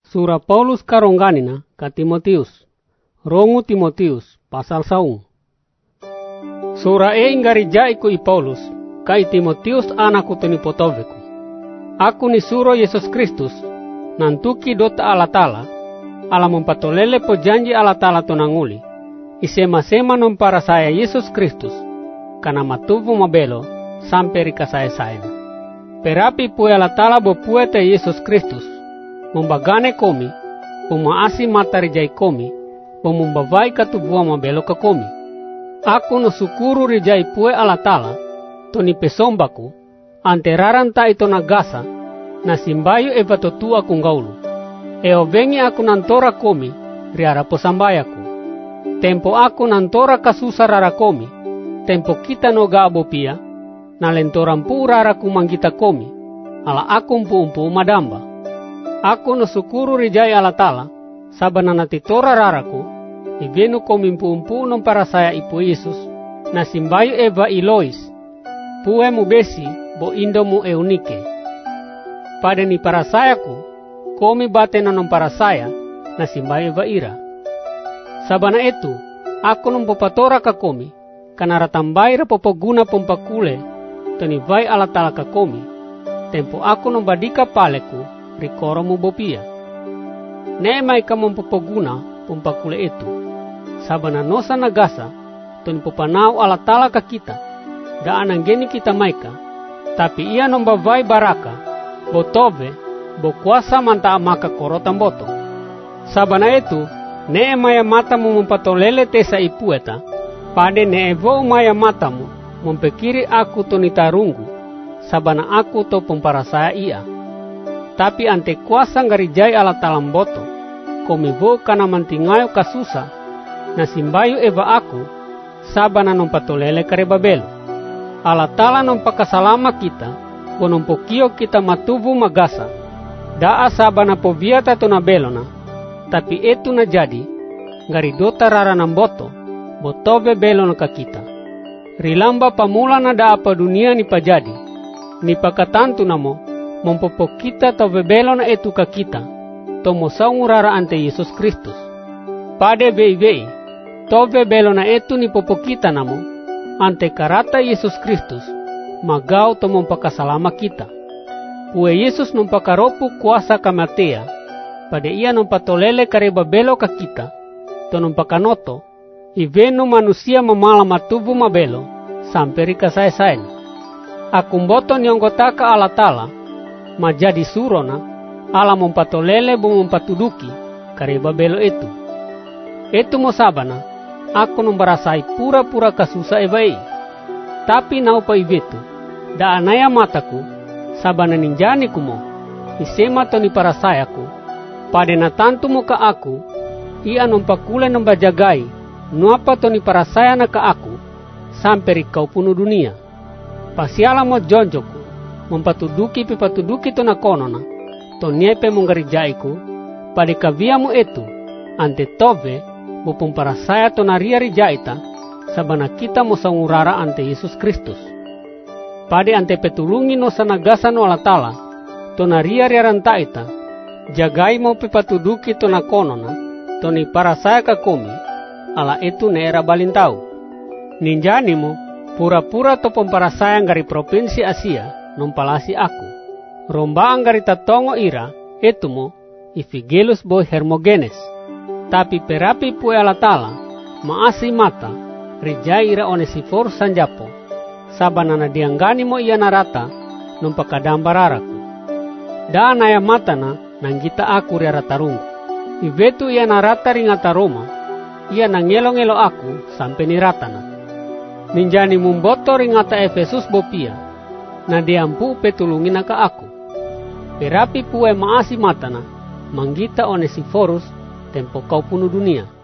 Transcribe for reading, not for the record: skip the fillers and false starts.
Surah Paulus karongganina ka Timotius. Rongu Timotius pasal 1. Surah ingarija iku i Paulus ka i Timotius anaku toni potoveku. Aku ni suro Yesus Kristus nantuki dota Allah Ta'ala ala mempatolele po janji Allah Ta'ala tonanguli isema-sema non para saya Yesus Kristus kana matuvu mabelo sampai rika saya. Perapi pue Allah Ta'ala bo puete Yesus Kristus membagane komi pumaasi matari jai komi pumumbavai katubua mabelo ka komi. Aku no sukuru rijai pue Allah Ta'ala toni pesombaku anteraran ta ito nagasa na simbayo eva totua kung gaulu. Vengi aku nantora komi riara po sambayaku. Tempo aku nantora kasusa rara komi. Tempo kita no gabo pia na lentoran pu rara kumanggita komi. Ala aku umpu madamba. Aku no sukuru rijai Allah Ta'ala sabana natitora raraku. Ibenu komi umpu non para saya ipu Yesus na simbayo eva Ilois. Pue mu besi bo indo mu eunike. Pada ni para sayaku, komi bate nanon para saya na simbayo eva ira. Sabana itu, aku numpopatora ka komi, kanara tambai ra popoguna pompakule, tani vai Allah Ta'ala ka komi, tempo aku numbadika paleku, rikoro mu bopia. Nemai ka pompoguna pompakule itu, sabana nosa nagasa, tani popanau Allah Ta'ala ka kita, daan anggeni kita maika, tapi ia nombavai baraka, botove, bo kuasa manta maka korotan boto. Sabana itu, ne maya matamu mempatolele tesa ipueta, pade ne evo maya matamu mempekiri aku toni tarunggu, sabana aku to pemparasaya ia. Tapi ante kuasa ngarijai ala talam boto, komivo kana mantingayo kasusa, na simbayo eva aku, sabana nompatolele karebabelo. Allah Ta'ala nompakasalama kita, ponompokio kita matuvu magasa, daa sabana poviata to na belona, tapi itu na jadi, garidota rara namboto, botove belona ka kita. Rilamba pamula na daa pa dunia ni pajadi, ni pakatantu namo, mompopokita tove belona etu ka kita, tomo saungu rara ante Yesus Kristus. Pade vei, tove belona etu ni popokita namo, ante karata Yesus Kristus, magau to mompakasalama kita. Pue Yesus nompakaropu kuasa kamatea, pada ia nompatolele karebabelo ka kita, to nompakanoto, ivenu manusia mamala matubu mabelo, sampai rika saya. Akumboto nionggotaka Allah Ta'ala, majadi surona, ala mompatolele bu mompatuduki, karebabelo itu. Itu mo sabana, aku nombarasai pura-pura kasusa evai. Tapi naupa ivetu, da anaya mataku, sabana ninjani kumo, isema toni para sayaku, pada natantu mo ka aku, ia nompakule nombajagai, nuapa toni para saya na ka aku, sampai kau puno dunia. Pasiala mo jonjoku, mempatuduki pipatuduki to na konona, to niepe monggarijaiku, pada kaviamu itu, ante tove, bupung para saya to naria rijaita, sabana kita mo sangurara ante Yesus Kristus. Pade ante petulungi no sanagasa no Allah Ta'ala, to naria riarantaita, jagai mo pipatuduki to na konona, to ni para saya ka komi, ala itu ne era balintau. Ninjani mo, pura-pura to para saya ngari provinsi Asia, nompalasi aku. Romba anggari tatongo ira, itu mo, Ifigelus boy Hermogenes. Tapi perapi pue Allah Ta'ala, maasi mata, rijai ira Onesifor sanjapo, sabana na dianggani mo iya narata, numpakadambararaku. Daan aya matana, nanggita aku riara tarunggu. Ivetu iya narata ringata Roma, iya nangelong-elo aku, sampai niratana. Ninjani mumboto ringata Efesus bopia, na diampu petulungin ka aku. Perapi pue maasi matana, manggita Onesiforus, tempo kau puno dunia.